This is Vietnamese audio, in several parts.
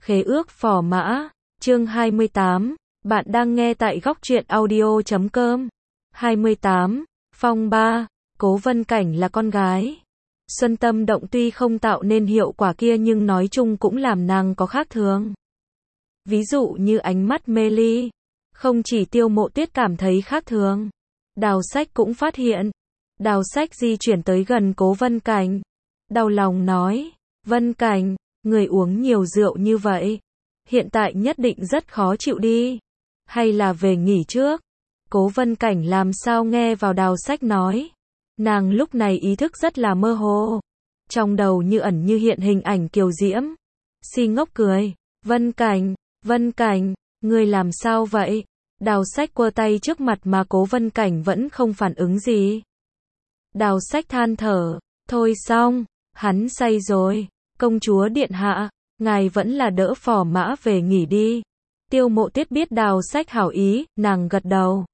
Khế ước phò mã, chương 28, bạn đang nghe tại góc truyện audio.com. 28, Phong 3, Cố Vân Cảnh là con gái. Xuân tâm động tuy không tạo nên hiệu quả kia nhưng nói chung cũng làm nàng có khác thường. Ví dụ như ánh mắt mê ly, không chỉ Tiêu Mộ Tuyết cảm thấy khác thường. Đào Sách cũng phát hiện. Đào Sách di chuyển tới gần Cố Vân Cảnh. Đau lòng nói, Vân Cảnh, người uống nhiều rượu như vậy, hiện tại nhất định rất khó chịu đi. Hay là về nghỉ trước? Cố Vân Cảnh làm sao nghe vào Đào Sách nói. Nàng lúc này ý thức rất là mơ hồ. Trong đầu như ẩn như hiện hình ảnh Kiều Diễm. Si ngốc cười, Vân Cảnh, ngươi làm sao vậy? Đào Sách quơ tay trước mặt mà Cố Vân Cảnh vẫn không phản ứng gì. Đào Sách than thở, thôi xong, hắn say rồi. Công chúa điện hạ, ngài vẫn là đỡ phò mã về nghỉ đi. Tiêu Mộ Tuyết biết Đào Sách hảo ý, nàng gật đầu.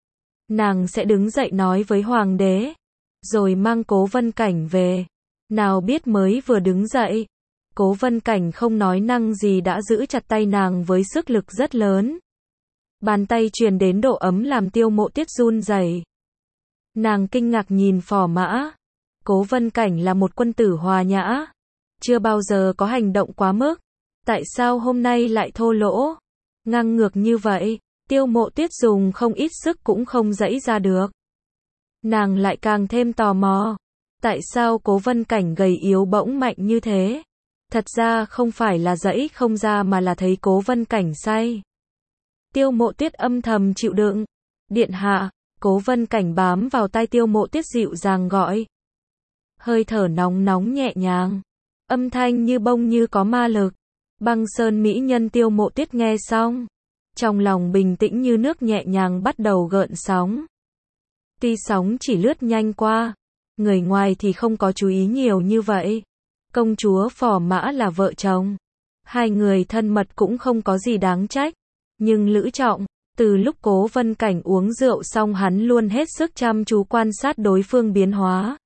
Nàng sẽ đứng dậy nói với hoàng đế, rồi mang Cố Vân Cảnh về. Nào biết mới vừa đứng dậy, Cố Vân Cảnh không nói năng gì đã giữ chặt tay nàng với sức lực rất lớn. Bàn tay truyền đến độ ấm làm Tiêu Mộ Tuyết run rẩy. Nàng kinh ngạc nhìn phò mã. Cố Vân Cảnh là một quân tử hòa nhã, chưa bao giờ có hành động quá mức. Tại sao hôm nay lại thô lỗ, ngang ngược như vậy? Tiêu Mộ Tuyết dùng không ít sức cũng không giãy ra được. Nàng lại càng thêm tò mò. Tại sao Cố Vân Cảnh gầy yếu bỗng mạnh như thế? Thật ra không phải là giãy không ra mà là thấy Cố Vân Cảnh say. Tiêu Mộ Tuyết âm thầm chịu đựng. Điện hạ, Cố Vân Cảnh bám vào tai Tiêu Mộ Tuyết dịu dàng gọi. Hơi thở nóng nóng nhẹ nhàng, âm thanh như bông như có ma lực. Băng sơn mỹ nhân Tiêu Mộ Tuyết nghe xong, trong lòng bình tĩnh như nước nhẹ nhàng bắt đầu gợn sóng. Tuy sóng chỉ lướt nhanh qua, người ngoài thì không có chú ý nhiều như vậy. Công chúa phò mã là vợ chồng, hai người thân mật cũng không có gì đáng trách. Nhưng Lữ Trọng, từ lúc Cố Vân Cảnh uống rượu xong hắn luôn hết sức chăm chú quan sát đối phương biến hóa.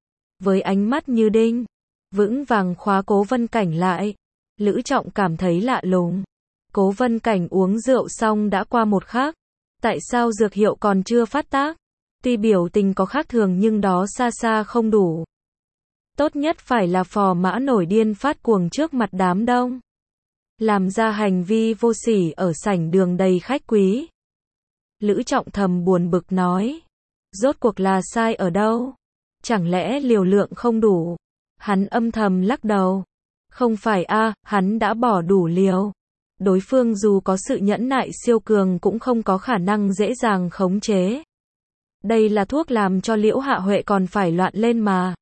Với ánh mắt như đinh, vững vàng khóa Cố Vân Cảnh lại. Lữ Trọng cảm thấy lạ lùng. Cố Vân Cảnh uống rượu xong đã qua một khắc. Tại sao dược hiệu còn chưa phát tác? Tuy biểu tình có khác thường nhưng đó xa xa không đủ. Tốt nhất phải là phò mã nổi điên phát cuồng trước mặt đám đông, làm ra hành vi vô sỉ ở sảnh đường đầy khách quý. Lữ Trọng thầm buồn bực nói, rốt cuộc là sai ở đâu? Chẳng lẽ liều lượng không đủ? Hắn âm thầm lắc đầu. Không phải hắn đã bỏ đủ liều. Đối phương dù có sự nhẫn nại siêu cường cũng không có khả năng dễ dàng khống chế. Đây là thuốc làm cho Liễu Hạ Huệ còn phải loạn lên mà.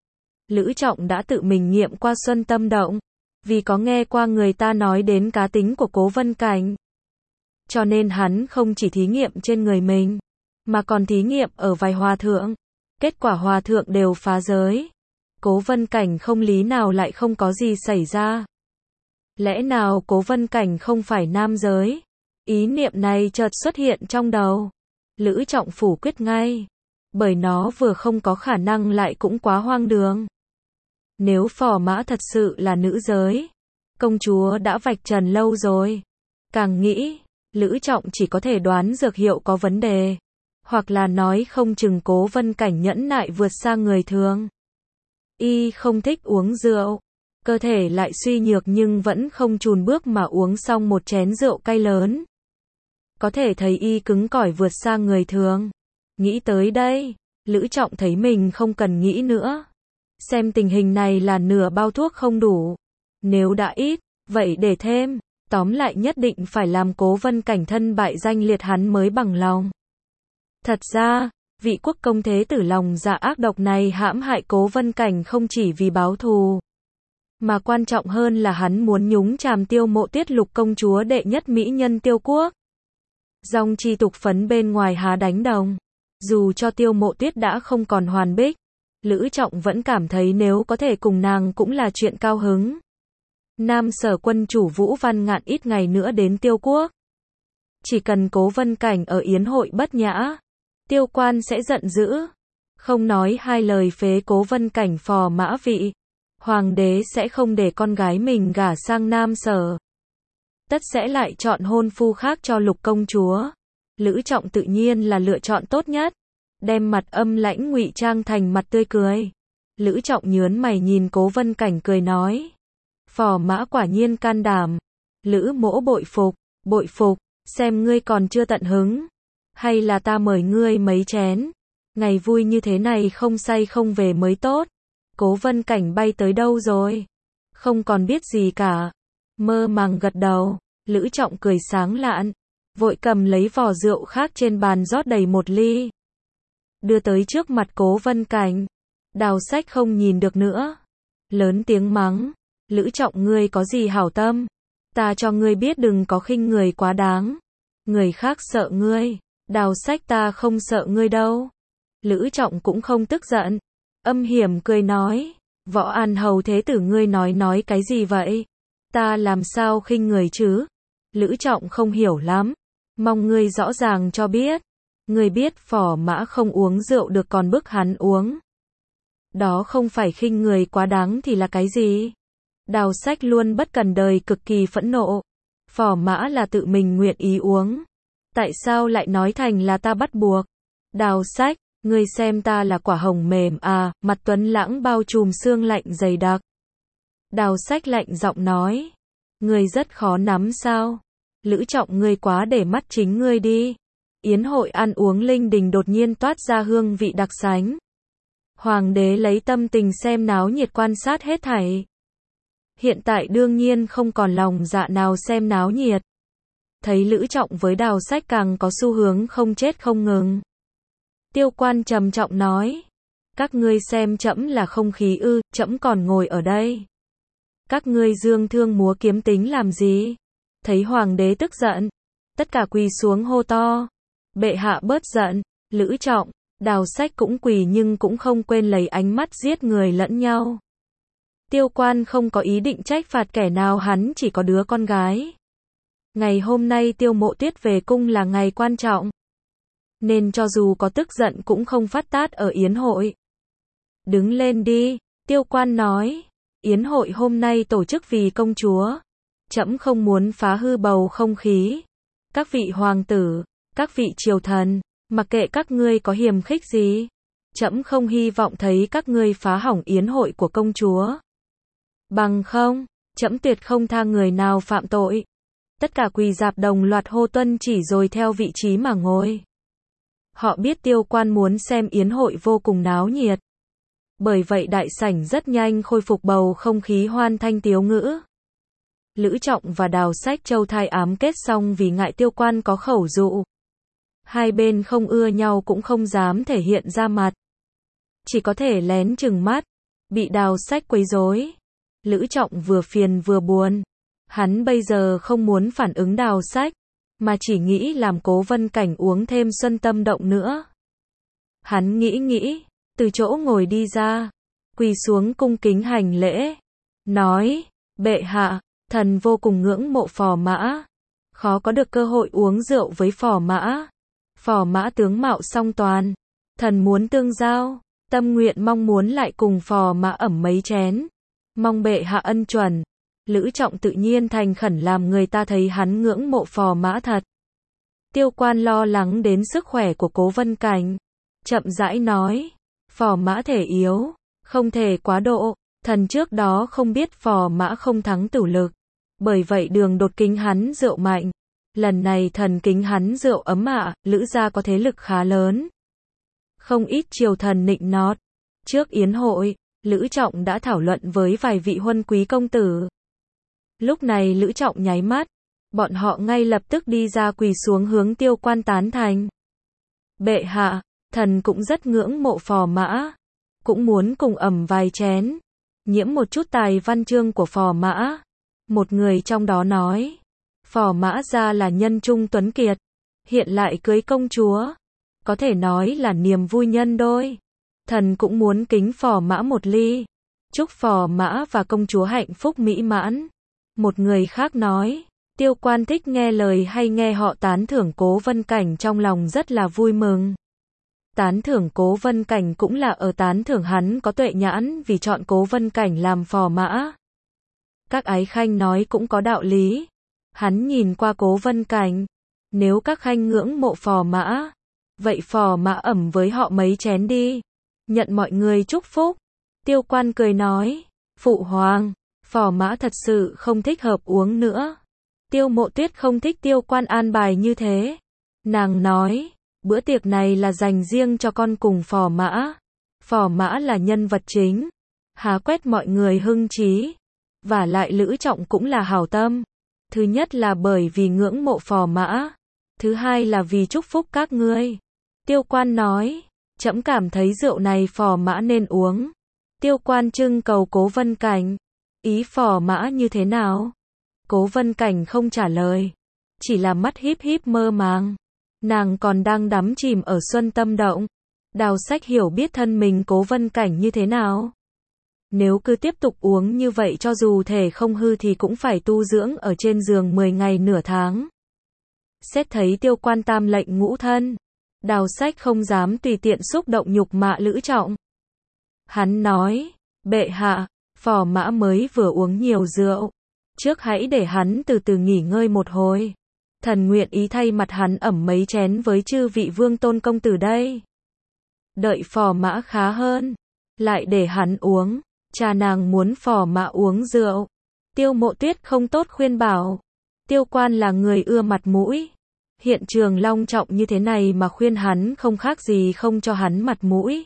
Lữ Trọng đã tự mình nghiệm qua xuân tâm động, vì có nghe qua người ta nói đến cá tính của Cố Vân Cảnh. Cho nên hắn không chỉ thí nghiệm trên người mình, mà còn thí nghiệm ở vài hòa thượng. Kết quả hòa thượng đều phá giới. Cố Vân Cảnh không lý nào lại không có gì xảy ra. Lẽ nào Cố Vân Cảnh không phải nam giới? Ý niệm này chợt xuất hiện trong đầu. Lữ Trọng phủ quyết ngay. Bởi nó vừa không có khả năng lại cũng quá hoang đường. Nếu phò mã thật sự là nữ giới, công chúa đã vạch trần lâu rồi. Càng nghĩ, Lữ Trọng chỉ có thể đoán dược hiệu có vấn đề. Hoặc là nói không chừng Cố Vân Cảnh nhẫn nại vượt xa người thường. Y không thích uống rượu, cơ thể lại suy nhược nhưng vẫn không chùn bước mà uống xong một chén rượu cay lớn. Có thể thấy y cứng cỏi vượt xa người thường. Nghĩ tới đây, Lữ Trọng thấy mình không cần nghĩ nữa. Xem tình hình này là nửa bao thuốc không đủ. Nếu đã ít, vậy để thêm. Tóm lại nhất định phải làm Cố Vân Cảnh thân bại danh liệt hắn mới bằng lòng. Thật ra, vị quốc công thế tử lòng dạ ác độc này hãm hại Cố Vân Cảnh không chỉ vì báo thù, mà quan trọng hơn là hắn muốn nhúng chàm Tiêu Mộ Tuyết lục công chúa đệ nhất mỹ nhân Tiêu Quốc. Dòng chi tục phấn bên ngoài há đánh đồng. Dù cho Tiêu Mộ Tuyết đã không còn hoàn bích, Lữ Trọng vẫn cảm thấy nếu có thể cùng nàng cũng là chuyện cao hứng. Nam Sở quân chủ Vũ Văn Ngạn ít ngày nữa đến Tiêu Quốc. Chỉ cần Cố Vân Cảnh ở yến hội bất nhã, Tiêu quan sẽ giận dữ. Không nói hai lời phế Cố Vân Cảnh phò mã vị, hoàng đế sẽ không để con gái mình gả sang Nam Sở. tất sẽ lại chọn hôn phu khác cho Lục công chúa. Lữ Trọng tự nhiên là lựa chọn tốt nhất, đem mặt âm lãnh ngụy trang thành mặt tươi cười. Lữ Trọng nhớn mày nhìn Cố Vân Cảnh cười nói, Phò Mã quả nhiên can đảm. Lữ mỗ bội phục, xem ngươi còn chưa tận hứng, hay là ta mời ngươi mấy chén, ngày vui như thế này không say không về mới tốt. Cố Vân Cảnh bay tới đâu rồi? Không còn biết gì cả. Mơ màng gật đầu. Lữ Trọng cười sáng lạn, vội cầm lấy vò rượu khác trên bàn rót đầy một ly, đưa tới trước mặt Cố Vân Cảnh. Đào Sách không nhìn được nữa, lớn tiếng mắng, Lữ Trọng ngươi có gì hảo tâm, ta cho ngươi biết đừng có khinh người quá đáng, người khác sợ ngươi, Đào Sách ta không sợ ngươi đâu. Lữ Trọng cũng không tức giận, âm hiểm cười nói, Võ An Hầu thế tử ngươi nói cái gì vậy? Ta làm sao khinh người chứ? Lữ Trọng không hiểu lắm, mong ngươi rõ ràng cho biết. Ngươi biết Phò Mã không uống rượu được còn bức hắn uống. Đó không phải khinh người quá đáng thì là cái gì? Đào Sách luôn bất cần đời cực kỳ phẫn nộ. Phò Mã là tự mình nguyện ý uống, tại sao lại nói thành là ta bắt buộc? Đào Sách, ngươi xem ta là quả hồng mềm à? Mặt Tuấn Lãng bao trùm xương lạnh dày đặc. Đào Sách lạnh giọng nói, ngươi rất khó nắm sao? Lữ Trọng ngươi quá để mắt chính ngươi đi. Yến hội ăn uống linh đình đột nhiên toát ra hương vị đặc sánh. Hoàng đế lấy tâm tình xem náo nhiệt quan sát hết thảy. Hiện tại đương nhiên không còn lòng dạ nào xem náo nhiệt. Thấy Lữ Trọng với Đào Sách càng có xu hướng không chết không ngừng. Tiêu Quan trầm trọng nói, các ngươi xem trẫm là không khí ư? Trẫm còn ngồi ở đây. Các ngươi dương thương múa kiếm tính làm gì? Thấy hoàng đế tức giận, tất cả quỳ xuống hô to, bệ hạ bớt giận. Lữ Trọng, Đào Sách cũng quỳ nhưng cũng không quên lấy ánh mắt giết người lẫn nhau. Tiêu Quan không có ý định trách phạt kẻ nào, hắn chỉ có đứa con gái. Ngày hôm nay Tiêu Mộ Tuyết về cung là ngày quan trọng, nên cho dù có tức giận cũng không phát tát ở yến hội. Đứng lên đi, Tiêu Quan nói, yến hội hôm nay tổ chức vì công chúa. Trẫm không muốn phá hư bầu không khí. Các vị hoàng tử, các vị triều thần, mặc kệ các ngươi có hiềm khích gì, trẫm không hy vọng thấy các ngươi phá hỏng yến hội của công chúa. Bằng không, trẫm tuyệt không tha người nào phạm tội. Tất cả quỳ rạp đồng loạt hô tuân chỉ rồi theo vị trí mà ngồi. Họ biết Tiêu Quan muốn xem yến hội vô cùng náo nhiệt. Bởi vậy đại sảnh rất nhanh khôi phục bầu không khí hoan thanh tiếu ngữ. Lữ Trọng và Đào Sách châu thai ám kết xong vì ngại Tiêu Quan có khẩu dụ. Hai bên không ưa nhau cũng không dám thể hiện ra mặt, chỉ có thể lén chừng mắt. Bị Đào Sách quấy rối, Lữ Trọng vừa phiền vừa buồn. Hắn bây giờ không muốn phản ứng Đào Sách, mà chỉ nghĩ làm Cố Vân Cảnh uống thêm xuân tâm động nữa. Hắn nghĩ, từ chỗ ngồi đi ra, quỳ xuống cung kính hành lễ, nói, bệ hạ, thần vô cùng ngưỡng mộ Phò Mã, khó có được cơ hội uống rượu với Phò Mã. Phò Mã tướng mạo song toàn, thần muốn tương giao, tâm nguyện mong muốn lại cùng Phò Mã ẩm mấy chén, mong bệ hạ ân chuẩn. Lữ Trọng tự nhiên thành khẩn làm người ta thấy hắn ngưỡng mộ Phò Mã thật. Tiêu Quan lo lắng đến sức khỏe của Cố Vân Cảnh, chậm rãi nói, Phò Mã thể yếu, không thể quá độ, thần trước đó không biết Phò Mã không thắng tử lực, bởi vậy đường đột kính hắn rượu mạnh. Lần này thần kính hắn rượu ấm ạ. Lữ gia có thế lực khá lớn, không ít triều thần nịnh nọt. Trước yến hội, Lữ Trọng đã thảo luận với vài vị huân quý công tử. Lúc này Lữ Trọng nháy mắt, bọn họ ngay lập tức đi ra quỳ xuống hướng Tiêu Quan tán thành. Bệ hạ, thần cũng rất ngưỡng mộ Phò Mã, cũng muốn cùng ẩm vài chén, nhiễm một chút tài văn chương của Phò Mã. Một người trong đó nói, Phò Mã gia là nhân trung tuấn kiệt, hiện lại cưới công chúa, có thể nói là niềm vui nhân đôi. Thần cũng muốn kính Phò Mã một ly, chúc Phò Mã và công chúa hạnh phúc mỹ mãn. Một người khác nói, Tiêu Quan thích nghe lời hay nghe họ tán thưởng Cố Vân Cảnh trong lòng rất là vui mừng. Tán thưởng Cố Vân Cảnh cũng là ở tán thưởng hắn có tuệ nhãn vì chọn Cố Vân Cảnh làm Phò Mã. Các ái khanh nói cũng có đạo lý. Hắn nhìn qua Cố Vân Cảnh. Nếu các khanh ngưỡng mộ Phò Mã, vậy Phò Mã ẩm với họ mấy chén đi. Nhận mọi người chúc phúc. Tiêu Quan cười nói, Phụ Hoàng, Phò Mã thật sự không thích hợp uống nữa. Tiêu Mộ Tuyết không thích Tiêu Quan an bài như thế. Nàng nói, bữa tiệc này là dành riêng cho con cùng Phò Mã. Phò Mã là nhân vật chính, há quét mọi người hưng trí. Và lại Lữ Trọng cũng là hảo tâm. Thứ nhất là bởi vì ngưỡng mộ Phò Mã. Thứ hai là vì chúc phúc các ngươi. Tiêu Quan nói, trẫm cảm thấy rượu này Phò Mã nên uống. Tiêu Quan trưng cầu Cố Vân Cảnh, ý Phò Mã như thế nào? Cố Vân Cảnh không trả lời, chỉ là mắt híp híp mơ màng. Nàng còn đang đắm chìm ở Xuân Tâm Động. Đào Sách hiểu biết thân mình Cố Vân Cảnh như thế nào. Nếu cứ tiếp tục uống như vậy cho dù thể không hư thì cũng phải tu dưỡng ở trên giường 10 ngày nửa tháng. Xét thấy Tiêu Quan tam lệnh ngũ thân, Đào Sách không dám tùy tiện xúc động nhục mạ Lữ Trọng. Hắn nói, bệ hạ, Phò Mã mới vừa uống nhiều rượu. Trước hãy để hắn từ từ nghỉ ngơi một hồi. Thần nguyện ý thay mặt hắn ẩm mấy chén với chư vị vương tôn công tử đây. Đợi Phò Mã khá hơn, lại để hắn uống. Cha nàng muốn Phò Mã uống rượu. Tiêu Mộ Tuyết không tốt khuyên bảo. Tiêu Quan là người ưa mặt mũi. Hiện trường long trọng như thế này mà khuyên hắn không khác gì không cho hắn mặt mũi.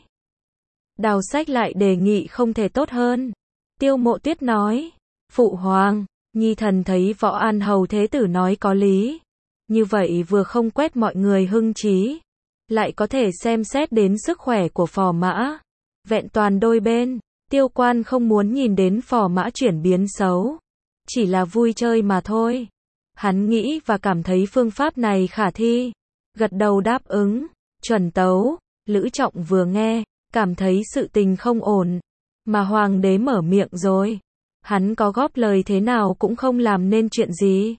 Đào Sách lại đề nghị không thể tốt hơn. Tiêu Mộ Tuyết nói, Phụ Hoàng, nhi thần thấy Võ An Hầu Thế Tử nói có lý. Như vậy vừa không quét mọi người hưng trí, lại có thể xem xét đến sức khỏe của Phò Mã. Vẹn toàn đôi bên. Tiêu Quan không muốn nhìn đến Phò Mã chuyển biến xấu. Chỉ là vui chơi mà thôi. Hắn nghĩ và cảm thấy phương pháp này khả thi. Gật đầu đáp ứng. Chuẩn tấu. Lữ Trọng vừa nghe, cảm thấy sự tình không ổn. Mà Hoàng đế mở miệng rồi. Hắn có góp lời thế nào cũng không làm nên chuyện gì.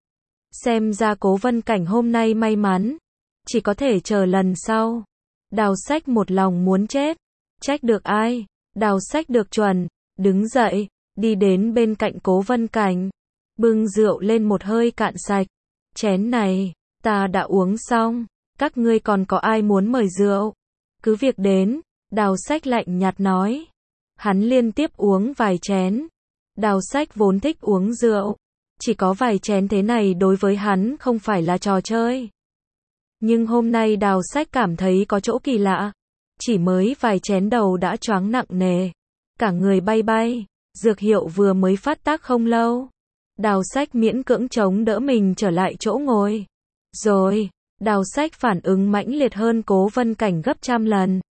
Xem ra Cố Vân Cảnh hôm nay may mắn. Chỉ có thể chờ lần sau. Đào Sách một lòng muốn chết. Trách được ai? Đào Sách được chuẩn, đứng dậy, đi đến bên cạnh Cố Vân Cảnh, bưng rượu lên một hơi cạn sạch. Chén này, ta đã uống xong, các ngươi còn có ai muốn mời rượu? Cứ việc đến, Đào Sách lạnh nhạt nói. Hắn liên tiếp uống vài chén. Đào Sách vốn thích uống rượu, chỉ có vài chén thế này đối với hắn không phải là trò chơi. Nhưng hôm nay Đào Sách cảm thấy có chỗ kỳ lạ. Chỉ mới vài chén đầu đã choáng nặng nề. Cả người bay bay. Dược hiệu vừa mới phát tác không lâu. Đào Sách miễn cưỡng chống đỡ mình trở lại chỗ ngồi. Rồi, Đào Sách phản ứng mãnh liệt hơn Cố Vân Cảnh gấp trăm lần.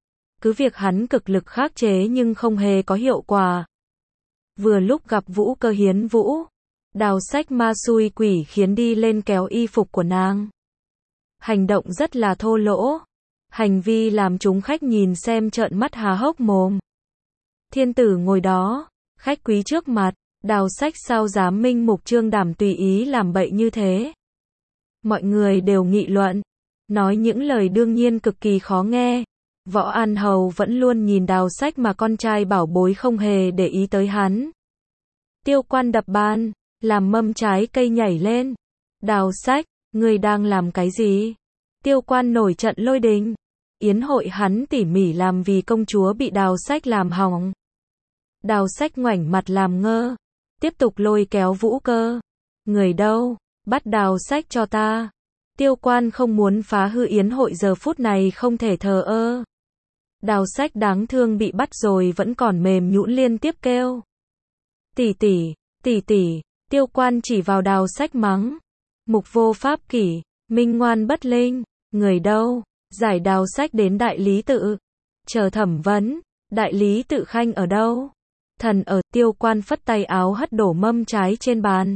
Cứ việc hắn cực lực khắc chế nhưng không hề có hiệu quả. Vừa lúc gặp Vũ Cơ hiến vũ. Đào Sách ma xui quỷ khiến đi lên kéo y phục của nàng. Hành động rất là thô lỗ. Hành vi làm chúng khách nhìn xem trợn mắt há hốc mồm. Thiên tử ngồi đó, khách quý trước mặt, Đào Sách sao dám minh mục trương đảm tùy ý làm bậy như thế. Mọi người đều nghị luận, nói những lời đương nhiên cực kỳ khó nghe. Võ An Hầu vẫn luôn nhìn Đào Sách mà con trai bảo bối không hề để ý tới hắn. Tiêu Quan đập bàn, làm mâm trái cây nhảy lên. Đào Sách, ngươi đang làm cái gì? Tiêu Quan nổi trận lôi đình. Yến hội hắn tỉ mỉ làm vì công chúa bị Đào Sách làm hỏng. Đào Sách ngoảnh mặt làm ngơ. Tiếp tục lôi kéo Vũ Cơ. Người đâu? Bắt Đào Sách cho ta. Tiêu Quan không muốn phá hư yến hội giờ phút này không thể thờ ơ. Đào Sách đáng thương bị bắt rồi vẫn còn mềm nhũn liên tiếp kêu. Tỷ tỷ, tỷ tỷ. Tiêu Quan chỉ vào Đào Sách mắng. Mục vô pháp kỷ, minh ngoan bất linh. Người đâu? Giải Đào Sách đến đại lý tự. Chờ thẩm vấn. Đại lý tự khanh ở đâu? Thần ở. Tiêu Quan phất tay áo hất đổ mâm trái trên bàn.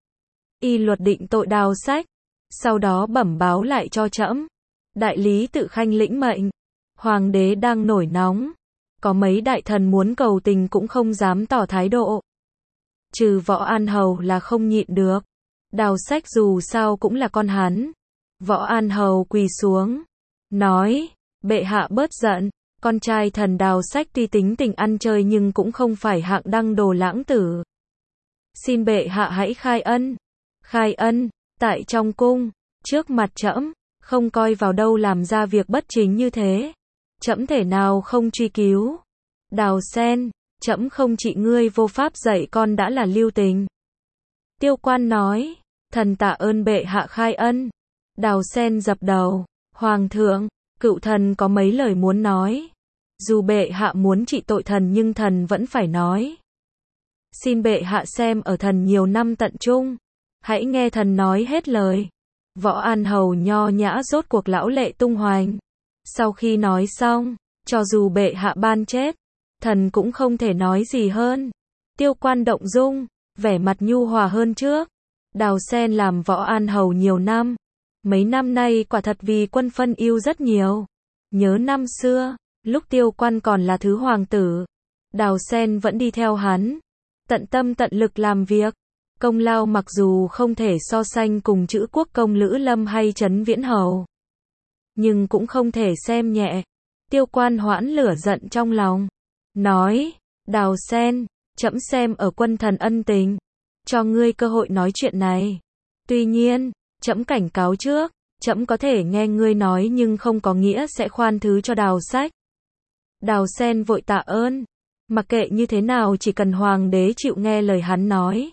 Y luật định tội Đào Sách. Sau đó bẩm báo lại cho trẫm. Đại lý tự khanh lĩnh mệnh. Hoàng đế đang nổi nóng. Có mấy đại thần muốn cầu tình cũng không dám tỏ thái độ. Trừ Võ An Hầu là không nhịn được. Đào Sách dù sao cũng là con hắn. Võ An Hầu quỳ xuống. Nói, bệ hạ bớt giận. Con trai thần Đào Sách tuy tính tình ăn chơi nhưng cũng không phải hạng đăng đồ lãng tử. Xin bệ hạ hãy khai ân. Khai Ân, tại trong cung, trước mặt trẫm, không coi vào đâu làm ra việc bất chính như thế. Trẫm thể nào không truy cứu. Đào Sen, trẫm không trị ngươi vô pháp dạy con đã là lưu tình. Tiêu Quan nói, thần tạ ơn bệ hạ khai ân. Đào Sen dập đầu, Hoàng thượng, cựu thần có mấy lời muốn nói. Dù bệ hạ muốn trị tội thần nhưng thần vẫn phải nói. Xin bệ hạ xem ở thần nhiều năm tận trung. Hãy nghe thần nói hết lời. Võ An Hầu nho nhã rốt cuộc lão lệ tung hoành. Sau khi nói xong, cho dù bệ hạ ban chết, thần cũng không thể nói gì hơn. Tiêu Quan động dung, vẻ mặt nhu hòa hơn trước. Đào Sen làm Võ An Hầu nhiều năm. Mấy năm nay quả thật vì quân phân ưu rất nhiều. Nhớ năm xưa, lúc Tiêu Quan còn là thứ hoàng tử, Đào Sen vẫn đi theo hắn, tận tâm tận lực làm việc. Công lao mặc dù không thể so sánh cùng Chữ Quốc công Lữ Lâm hay Trấn Viễn Hầu, nhưng cũng không thể xem nhẹ. Tiêu Quan hoãn lửa giận trong lòng, nói, Đào Sen, trẫm xem ở quân thần ân tình, cho ngươi cơ hội nói chuyện này. Tuy nhiên, trẫm cảnh cáo trước, trẫm có thể nghe ngươi nói nhưng không có nghĩa sẽ khoan thứ cho Đào Sách. Đào Sen vội tạ ơn, mặc kệ như thế nào chỉ cần hoàng đế chịu nghe lời hắn nói,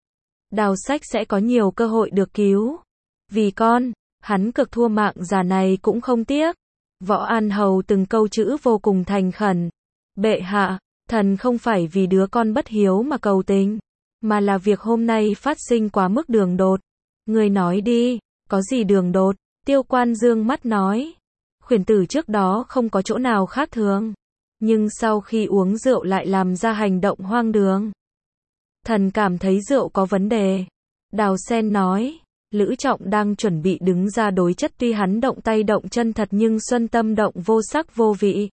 Đào Sách sẽ có nhiều cơ hội được cứu. Vì con, hắn cực thua mạng già này cũng không tiếc. Võ An Hầu từng câu chữ vô cùng thành khẩn. Bệ hạ, thần không phải vì đứa con bất hiếu mà cầu tình, mà là việc hôm nay phát sinh quá mức đường đột. Người nói đi, có gì đường đột? Tiêu Quan dương mắt nói, khuyển tử trước đó không có chỗ nào khác thường, nhưng sau khi uống rượu lại làm ra hành động hoang đường. Thần cảm thấy rượu có vấn đề. Đào Sen nói, Lữ Trọng đang chuẩn bị đứng ra đối chất, tuy hắn động tay động chân thật nhưng xuân tâm động vô sắc vô vị.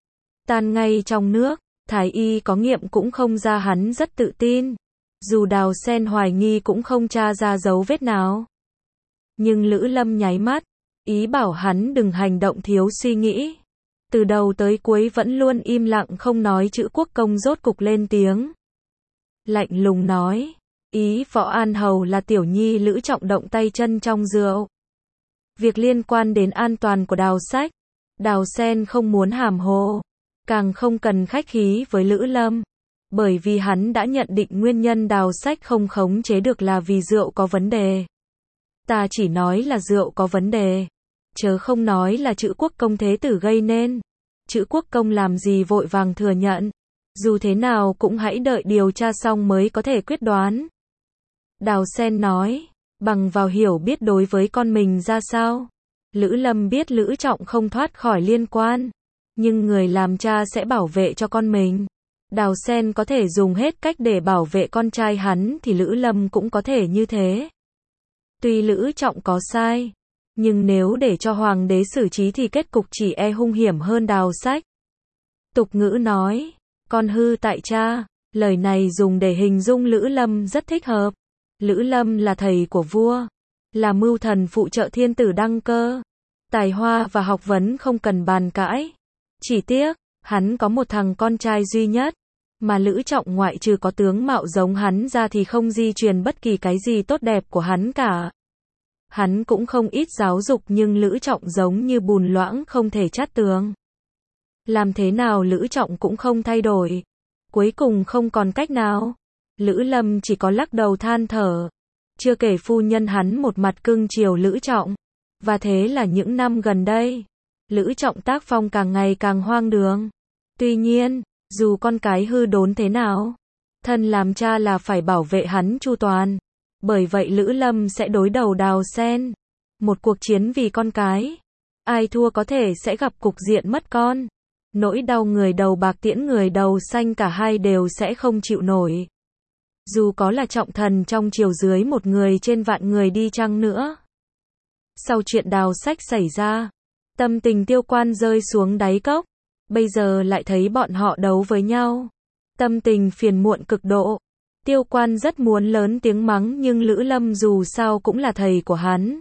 Tan ngay trong nước, thái y có nghiệm cũng không ra, hắn rất tự tin. Dù Đào Sen hoài nghi cũng không tra ra dấu vết nào. Nhưng Lữ Lâm nháy mắt, ý bảo hắn đừng hành động thiếu suy nghĩ. Từ đầu tới cuối vẫn luôn im lặng không nói. Chữ Quốc công rốt cục lên tiếng, lạnh lùng nói, ý Võ An Hầu là tiểu nhi Lữ Trọng động tay chân trong rượu. Việc liên quan đến an toàn của Đào Sách, Đào Sen không muốn hàm hồ, càng không cần khách khí với Lữ Lâm, bởi vì hắn đã nhận định nguyên nhân Đào Sách không khống chế được là vì rượu có vấn đề. Ta chỉ nói là rượu có vấn đề, chớ không nói là Chữ Quốc công thế tử gây nên. Chữ Quốc công làm gì vội vàng thừa nhận, dù thế nào cũng hãy đợi điều tra xong mới có thể quyết đoán. Đào Sen nói, bằng vào hiểu biết đối với con mình ra sao. Lữ Lâm biết Lữ Trọng không thoát khỏi liên quan, nhưng người làm cha sẽ bảo vệ cho con mình. Đào Sen có thể dùng hết cách để bảo vệ con trai hắn thì Lữ Lâm cũng có thể như thế. Tuy Lữ Trọng có sai, nhưng nếu để cho hoàng đế xử trí thì kết cục chỉ e hung hiểm hơn Đào Sách. Tục ngữ nói, con hư tại cha, lời này dùng để hình dung Lữ Lâm rất thích hợp. Lữ Lâm là thầy của vua, là mưu thần phụ trợ thiên tử đăng cơ. Tài hoa và học vấn không cần bàn cãi. Chỉ tiếc, hắn có một thằng con trai duy nhất, mà Lữ Trọng ngoại trừ có tướng mạo giống hắn ra thì không di truyền bất kỳ cái gì tốt đẹp của hắn cả. Hắn cũng không ít giáo dục nhưng Lữ Trọng giống như bùn loãng không thể chát tường. Làm thế nào Lữ Trọng cũng không thay đổi. Cuối cùng không còn cách nào. Lữ Lâm chỉ có lắc đầu than thở. Chưa kể phu nhân hắn một mặt cưng chiều Lữ Trọng. Và thế là những năm gần đây, Lữ Trọng tác phong càng ngày càng hoang đường. Tuy nhiên, dù con cái hư đốn thế nào, thân làm cha là phải bảo vệ hắn chu toàn. Bởi vậy Lữ Lâm sẽ đối đầu Đào Sen. Một cuộc chiến vì con cái. Ai thua có thể sẽ gặp cục diện mất con. Nỗi đau người đầu bạc tiễn người đầu xanh cả hai đều sẽ không chịu nổi. Dù có là trọng thần trong triều dưới một người trên vạn người đi chăng nữa. Sau chuyện Đào Sách xảy ra, tâm tình Tiêu Quan rơi xuống đáy cốc. Bây giờ lại thấy bọn họ đấu với nhau. Tâm tình phiền muộn cực độ. Tiêu Quan rất muốn lớn tiếng mắng nhưng Lữ Lâm dù sao cũng là thầy của hắn.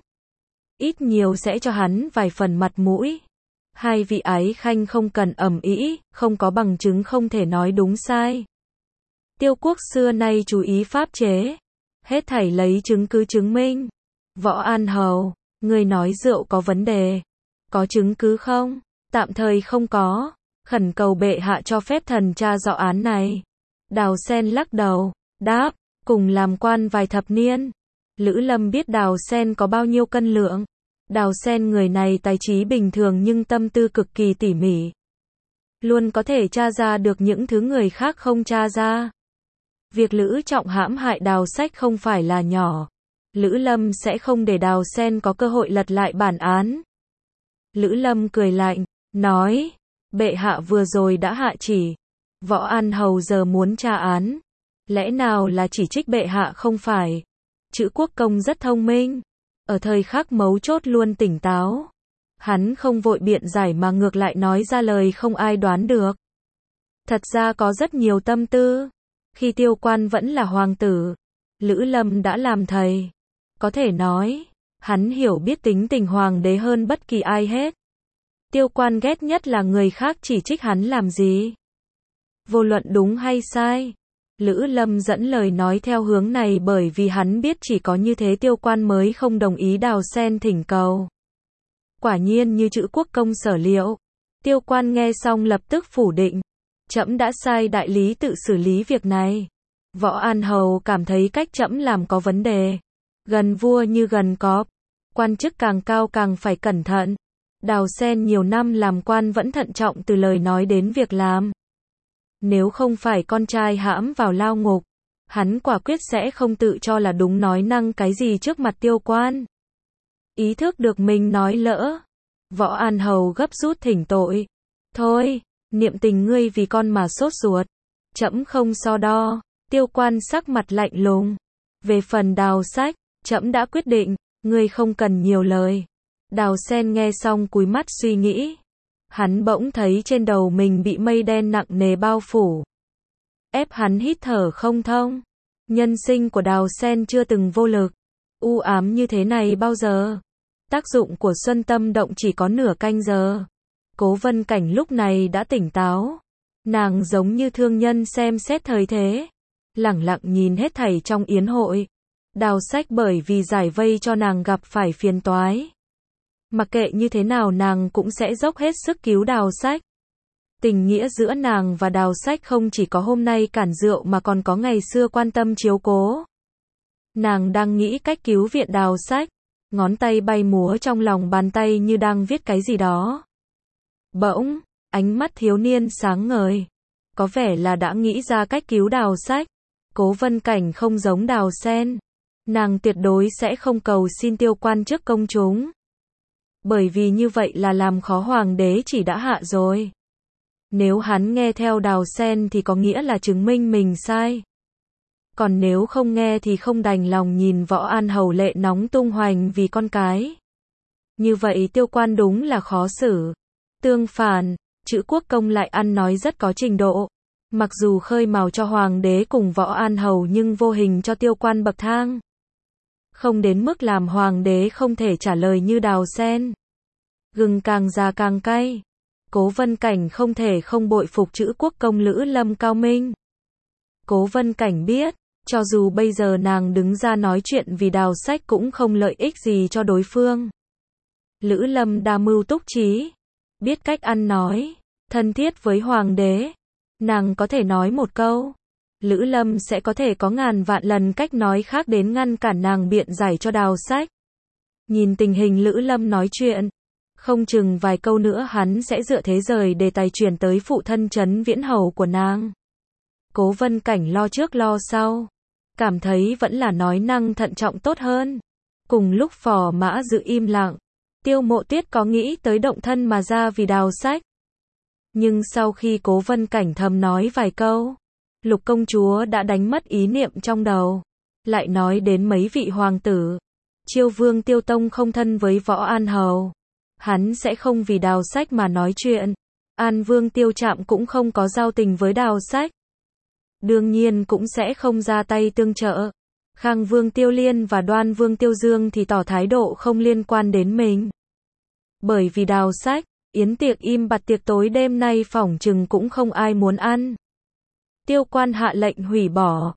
Ít nhiều sẽ cho hắn vài phần mặt mũi. Hai vị ái khanh không cần ầm ĩ, không có bằng chứng không thể nói đúng sai. Tiêu quốc xưa nay chú ý pháp chế. Hết thảy lấy chứng cứ chứng minh. Võ An Hầu, ngươi nói rượu có vấn đề. Có chứng cứ không? Tạm thời không có. Khẩn cầu bệ hạ cho phép thần tra rõ án này. Đào Sen lắc đầu, đáp, cùng làm quan vài thập niên. Lữ Lâm biết Đào Sen có bao nhiêu cân lượng. Đào Sen người này tài trí bình thường nhưng tâm tư cực kỳ tỉ mỉ. Luôn có thể tra ra được những thứ người khác không tra ra. Việc Lữ Trọng hãm hại Đào Sách không phải là nhỏ. Lữ Lâm sẽ không để Đào Sen có cơ hội lật lại bản án. Lữ Lâm cười lạnh, nói, bệ hạ vừa rồi đã hạ chỉ. Võ An Hầu giờ muốn tra án. Lẽ nào là chỉ trích bệ hạ không phải? Chữ Quốc Công rất thông minh. Ở thời khắc mấu chốt luôn tỉnh táo. Hắn không vội biện giải mà ngược lại nói ra lời không ai đoán được. Thật ra có rất nhiều tâm tư. Khi Tiêu Quan vẫn là hoàng tử, Lữ Lâm đã làm thầy. Có thể nói, hắn hiểu biết tính tình hoàng đế hơn bất kỳ ai hết. Tiêu Quan ghét nhất là người khác chỉ trích hắn làm gì. Vô luận đúng hay sai, Lữ Lâm dẫn lời nói theo hướng này bởi vì hắn biết chỉ có như thế Tiêu Quan mới không đồng ý Đào Sen thỉnh cầu. Quả nhiên như chữ Quốc Công sở liệu, Tiêu Quan nghe xong lập tức phủ định. Trẫm đã sai đại lý tự xử lý việc này. Võ An Hầu cảm thấy cách trẫm làm có vấn đề. Gần vua như gần cọp. Quan chức càng cao càng phải cẩn thận. Đào Sen nhiều năm làm quan vẫn thận trọng từ lời nói đến việc làm. Nếu không phải con trai hãm vào lao ngục, hắn quả quyết sẽ không tự cho là đúng nói năng cái gì trước mặt Tiêu Quan. Ý thức được mình nói lỡ, Võ An Hầu gấp rút thỉnh tội. Thôi, niệm tình ngươi vì con mà sốt ruột. Trẫm không so đo. Tiêu Quan sắc mặt lạnh lùng. Về phần Đào Sách, trẫm đã quyết định, ngươi không cần nhiều lời. Đào Sen nghe xong cúi mắt suy nghĩ. Hắn bỗng thấy trên đầu mình bị mây đen nặng nề bao phủ. Ép hắn hít thở không thông. Nhân sinh của Đào Sen chưa từng vô lực, u ám như thế này bao giờ. Tác dụng của Xuân Tâm Động chỉ có nửa canh giờ. Cố Vân Cảnh lúc này đã tỉnh táo. Nàng giống như thương nhân xem xét thời thế. Lẳng lặng nhìn hết thảy trong yến hội. Đào Sách bởi vì giải vây cho nàng gặp phải phiền toái. Mặc kệ như thế nào nàng cũng sẽ dốc hết sức cứu Đào Sách. Tình nghĩa giữa nàng và Đào Sách không chỉ có hôm nay cản rượu mà còn có ngày xưa quan tâm chiếu cố. Nàng đang nghĩ cách cứu viện Đào Sách. Ngón tay bay múa trong lòng bàn tay như đang viết cái gì đó. Bỗng, ánh mắt thiếu niên sáng ngời. Có vẻ là đã nghĩ ra cách cứu Đào Sách. Cố Vân Cảnh không giống Đào Sen. Nàng tuyệt đối sẽ không cầu xin Tiêu Quan trước công chúng. Bởi vì như vậy là làm khó hoàng đế chỉ đã hạ rồi. Nếu hắn nghe theo Đào Sen thì có nghĩa là chứng minh mình sai. Còn nếu không nghe thì không đành lòng nhìn Võ An Hầu lệ nóng tung hoành vì con cái. Như vậy Tiêu Quan đúng là khó xử. Tương phản, chữ Quốc Công lại ăn nói rất có trình độ. Mặc dù khơi mào cho hoàng đế cùng Võ An Hầu nhưng vô hình cho Tiêu Quan bậc thang. Không đến mức làm hoàng đế không thể trả lời như Đào Sen. Gừng càng già càng cay. Cố Vân Cảnh không thể không bội phục chữ Quốc Công Lữ Lâm cao minh. Cố Vân Cảnh biết, cho dù bây giờ nàng đứng ra nói chuyện vì Đào Sách cũng không lợi ích gì cho đối phương. Lữ Lâm đa mưu túc trí, biết cách ăn nói, thân thiết với hoàng đế. Nàng có thể nói một câu, Lữ Lâm sẽ có thể có ngàn vạn lần cách nói khác đến ngăn cản nàng biện giải cho Đào Sách. Nhìn tình hình Lữ Lâm nói chuyện, không chừng vài câu nữa hắn sẽ dựa thế rời đề tài chuyển tới phụ thân Trấn Viễn Hầu của nàng. Cố Vân Cảnh lo trước lo sau, cảm thấy vẫn là nói năng thận trọng tốt hơn. Cùng lúc Phò Mã Dự im lặng, Tiêu Mộ Tuyết có nghĩ tới động thân mà ra vì Đào Sách. Nhưng sau khi Cố Vân Cảnh thầm nói vài câu, Lục công chúa đã đánh mất ý niệm trong đầu. Lại nói đến mấy vị hoàng tử. Chiêu Vương Tiêu Tông không thân với Võ An Hầu. Hắn sẽ không vì Đào Sách mà nói chuyện. An Vương Tiêu Trạm cũng không có giao tình với Đào Sách. Đương nhiên cũng sẽ không ra tay tương trợ. Khang Vương Tiêu Liên và Đoan Vương Tiêu Dương thì tỏ thái độ không liên quan đến mình. Bởi vì Đào Sách, yến tiệc im bặt tiệc tối đêm nay phỏng chừng cũng không ai muốn ăn. Tiêu Quan hạ lệnh hủy bỏ.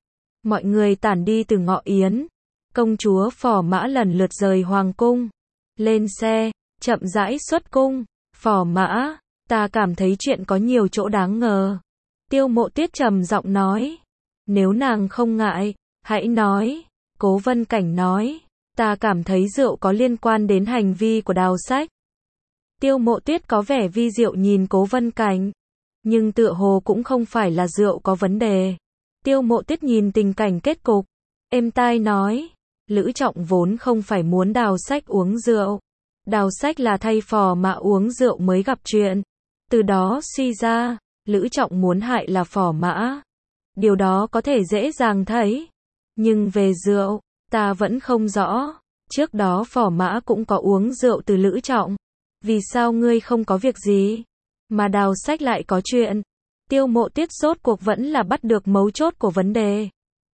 Mọi người tản đi từ Ngọ Yến. Công chúa Phò Mã lần lượt rời hoàng cung. Lên xe, chậm rãi xuất cung. Phò Mã, ta cảm thấy chuyện có nhiều chỗ đáng ngờ. Tiêu Mộ Tuyết trầm giọng nói. Nếu nàng không ngại, hãy nói. Cố Vân Cảnh nói. Ta cảm thấy rượu có liên quan đến hành vi của Đào Sách. Tiêu Mộ Tuyết có vẻ vi diệu nhìn Cố Vân Cảnh. Nhưng tựa hồ cũng không phải là rượu có vấn đề. Tiêu Mộ Tuyết nhìn tình cảnh kết cục. Êm tai nói. Lữ Trọng vốn không phải muốn Đào Sách uống rượu. Đào Sách là thay Phò Mã uống rượu mới gặp chuyện. Từ đó suy ra, Lữ Trọng muốn hại là Phò Mã. Điều đó có thể dễ dàng thấy. Nhưng về rượu, ta vẫn không rõ. Trước đó Phò Mã cũng có uống rượu từ Lữ Trọng. Vì sao ngươi không có việc gì? Mà Đào Sách lại có chuyện. Tiêu Mộ Tuyết rốt cuộc vẫn là bắt được mấu chốt của vấn đề.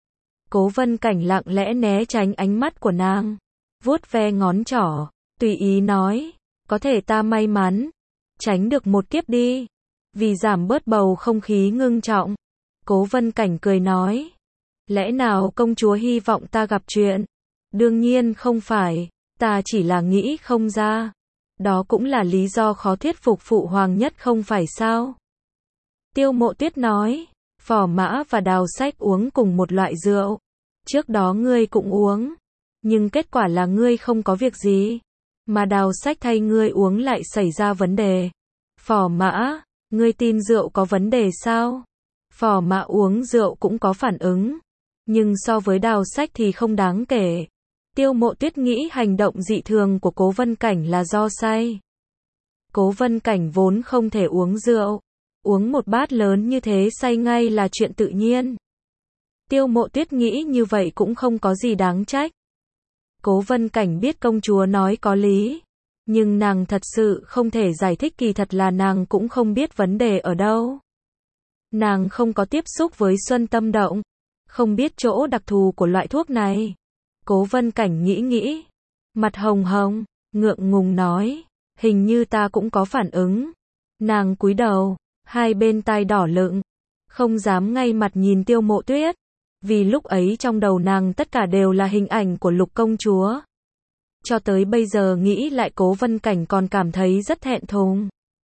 Cố Vân Cảnh lặng lẽ né tránh ánh mắt của nàng. Vuốt ve ngón trỏ, tùy ý nói. Có thể ta may mắn. Tránh được một kiếp đi. Vì giảm bớt bầu không khí ngưng trọng. Cố Vân Cảnh cười nói. Lẽ nào công chúa hy vọng ta gặp chuyện? Đương nhiên không phải. Ta chỉ là nghĩ không ra. Đó cũng là lý do khó thuyết phục phụ hoàng nhất không phải sao? Tiêu Mộ Tuyết nói. Phò Mã và Đào Sách uống cùng một loại rượu. Trước đó ngươi cũng uống. Nhưng kết quả là ngươi không có việc gì. Mà Đào Sách thay ngươi uống lại xảy ra vấn đề. Phò Mã, ngươi tin rượu có vấn đề sao? Phò Mã uống rượu cũng có phản ứng. Nhưng so với Đào Sách thì không đáng kể. Tiêu Mộ Tuyết nghĩ hành động dị thường của Cố Vân Cảnh là do say. Cố Vân Cảnh vốn không thể uống rượu. Uống một bát lớn như thế say ngay là chuyện tự nhiên. Tiêu Mộ Tuyết nghĩ như vậy cũng không có gì đáng trách. Cố Vân Cảnh biết công chúa nói có lý. Nhưng nàng thật sự không thể giải thích, kỳ thật là nàng cũng không biết vấn đề ở đâu. Nàng không có tiếp xúc với Xuân Tâm Động. Không biết chỗ đặc thù của loại thuốc này. Cố Vân Cảnh nghĩ. Mặt hồng hồng, ngượng ngùng nói. Hình như ta cũng có phản ứng. Nàng cúi đầu, hai bên tai đỏ lựng. Không dám ngay mặt nhìn Tiêu Mộ Tuyết. Vì lúc ấy trong đầu nàng tất cả đều là hình ảnh của Lục công chúa. Cho tới bây giờ nghĩ lại Cố Vân Cảnh còn cảm thấy rất thẹn thùng.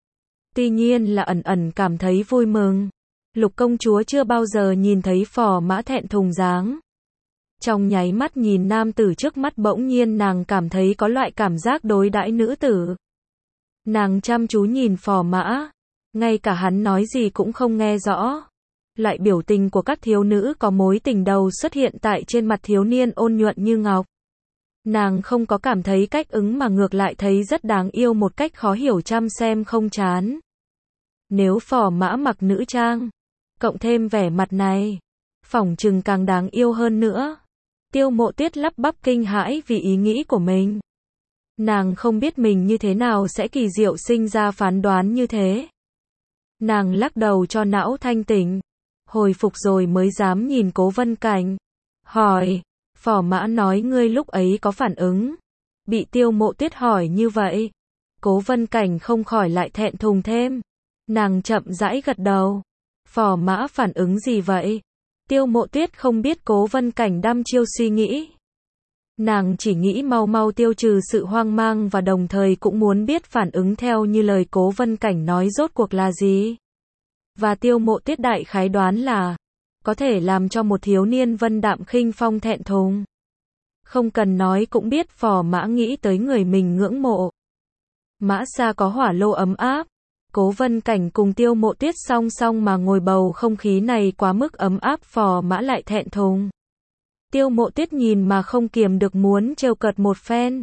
Tuy nhiên là ẩn ẩn cảm thấy vui mừng. Lục công chúa chưa bao giờ nhìn thấy Phò Mã thẹn thùng dáng. Trong nháy mắt nhìn nam tử trước mắt bỗng nhiên nàng cảm thấy có loại cảm giác đối đãi nữ tử. Nàng chăm chú nhìn Phò Mã. Ngay cả hắn nói gì cũng không nghe rõ. Loại biểu tình của các thiếu nữ có mối tình đầu xuất hiện tại trên mặt thiếu niên ôn nhuận như ngọc. Nàng không có cảm thấy cách ứng mà ngược lại thấy rất đáng yêu một cách khó hiểu chăm xem không chán. Nếu Phò Mã mặc nữ trang, cộng thêm vẻ mặt này, phỏng chừng càng đáng yêu hơn nữa. Tiêu Mộ Tuyết lắp bắp kinh hãi vì ý nghĩ của mình. Nàng không biết mình như thế nào sẽ kỳ diệu sinh ra phán đoán như thế. Nàng lắc đầu cho não thanh tỉnh. Hồi phục rồi mới dám nhìn Cố Vân Cảnh. Hỏi, Phò Mã nói ngươi lúc ấy có phản ứng. Bị Tiêu Mộ Tuyết hỏi như vậy. Cố Vân Cảnh không khỏi lại thẹn thùng thêm. Nàng chậm rãi gật đầu. Phò Mã phản ứng gì vậy? Tiêu Mộ Tuyết không biết Cố Vân Cảnh đăm chiêu suy nghĩ. Nàng chỉ nghĩ mau mau tiêu trừ sự hoang mang và đồng thời cũng muốn biết phản ứng theo như lời Cố Vân Cảnh nói rốt cuộc là gì. Và Tiêu Mộ Tuyết đại khái đoán là có thể làm cho một thiếu niên vân đạm khinh phong thẹn thùng. Không cần nói cũng biết Phò Mã nghĩ tới người mình ngưỡng mộ. Mã Sa có hỏa lô ấm áp. Cố Vân Cảnh cùng Tiêu Mộ Tuyết song song mà ngồi, bầu không khí này quá mức ấm áp, Phò Mã lại thẹn thùng. Tiêu Mộ Tuyết nhìn mà không kiềm được muốn trêu cợt một phen.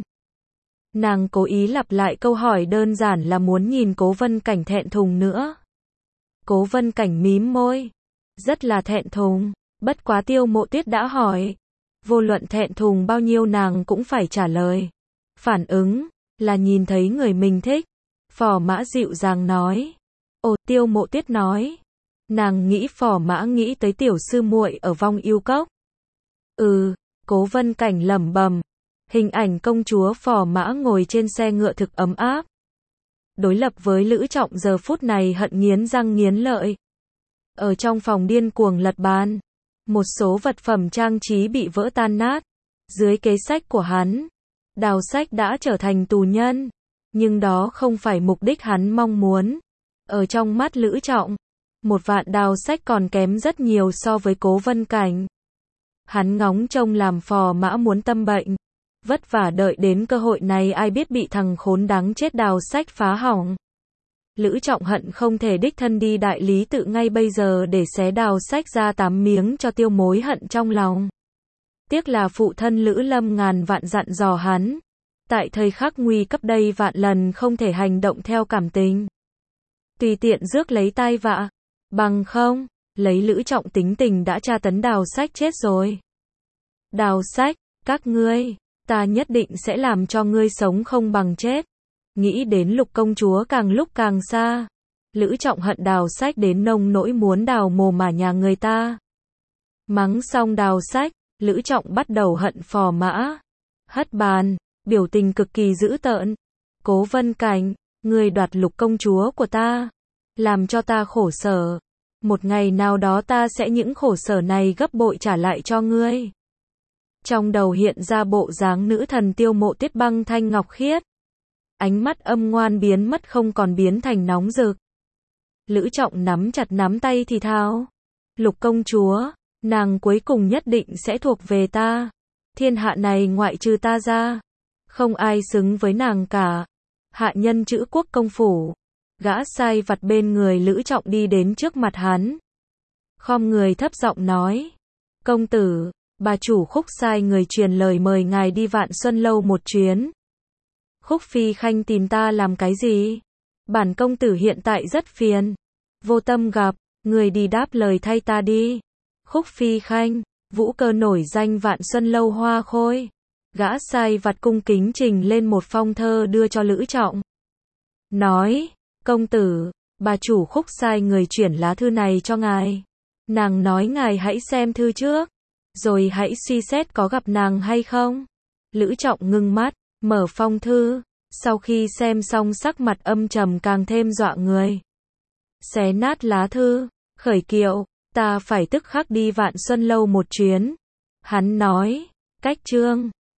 Nàng cố ý lặp lại câu hỏi đơn giản là muốn nhìn Cố Vân Cảnh thẹn thùng nữa. Cố Vân Cảnh mím môi. Rất là thẹn thùng. Bất quá Tiêu Mộ Tuyết đã hỏi. Vô luận thẹn thùng bao nhiêu nàng cũng phải trả lời. Phản ứng là nhìn thấy người mình thích. Phò Mã dịu dàng nói. Ồ, Tiêu Mộ Tuyết nói. Nàng nghĩ Phò Mã nghĩ tới tiểu sư muội ở Vong Yêu Cốc. Cố Vân Cảnh lẩm bẩm. Hình ảnh công chúa Phò Mã ngồi trên xe ngựa thực ấm áp. Đối lập với Lữ Trọng giờ phút này hận nghiến răng nghiến lợi. Ở trong phòng điên cuồng lật bàn. Một số vật phẩm trang trí bị vỡ tan nát. Dưới kế sách của hắn, Đào Sách đã trở thành tù nhân. Nhưng đó không phải mục đích hắn mong muốn. Ở trong mắt Lữ Trọng, 1 vạn Đào Sách còn kém rất nhiều so với Cố Vân Cảnh. Hắn ngóng trông làm phò mã muốn tâm bệnh. Vất vả đợi đến cơ hội này ai biết bị thằng khốn đáng chết Đào Sách phá hỏng. Lữ Trọng hận không thể đích thân đi đại lý tự ngay bây giờ để xé Đào Sách ra 8 miếng cho tiêu mối hận trong lòng. Tiếc là phụ thân Lữ Lâm ngàn vạn dặn dò hắn. Tại thời khắc nguy cấp đây vạn lần không thể hành động theo cảm tình. Tùy tiện rước lấy tai vạ. Bằng không, lấy Lữ Trọng tính tình đã tra tấn Đào Sách chết rồi. Đào Sách, các ngươi, ta nhất định sẽ làm cho ngươi sống không bằng chết. Nghĩ đến Lục công chúa càng lúc càng xa. Lữ Trọng hận Đào Sách đến nông nỗi muốn đào mồm mà nhà người ta. Mắng xong Đào Sách, Lữ Trọng bắt đầu hận phò mã. Hất bàn, biểu tình cực kỳ dữ tợn. Cố Vân Cảnh, ngươi đoạt Lục công chúa của ta. Làm cho ta khổ sở. Một ngày nào đó ta sẽ những khổ sở này gấp bội trả lại cho ngươi. Trong đầu hiện ra bộ dáng nữ thần Tiêu Mộ Tuyết băng thanh ngọc khiết. Ánh mắt âm ngoan biến mất không còn biến thành nóng rực. Lữ Trọng nắm chặt nắm tay thì thào. Lục công chúa, nàng cuối cùng nhất định sẽ thuộc về ta. Thiên hạ này ngoại trừ ta ra, không ai xứng với nàng cả. Hạ nhân Chữ Quốc công phủ. Gã sai vặt bên người Lữ Trọng đi đến trước mặt hắn. Khom người thấp giọng nói. Công tử, bà chủ Khúc sai người truyền lời mời ngài đi Vạn Xuân Lâu một chuyến. Khúc Phi Khanh tìm ta làm cái gì? Bản công tử hiện tại rất phiền. Vô tâm gặp, người đi đáp lời thay ta đi. Khúc Phi Khanh, vũ cơ nổi danh Vạn Xuân Lâu Hoa Khôi. Gã sai vặt cung kính trình lên một phong thơ đưa cho Lữ Trọng. Nói, công tử, bà chủ Khúc sai người chuyển lá thư này cho ngài. Nàng nói ngài hãy xem thư trước, rồi hãy suy xét có gặp nàng hay không. Lữ Trọng ngưng mắt, mở phong thư, sau khi xem xong sắc mặt âm trầm càng thêm dọa người. Xé nát lá thư, khởi kiệu, ta phải tức khắc đi Vạn Xuân Lâu một chuyến. Hắn nói, cách chương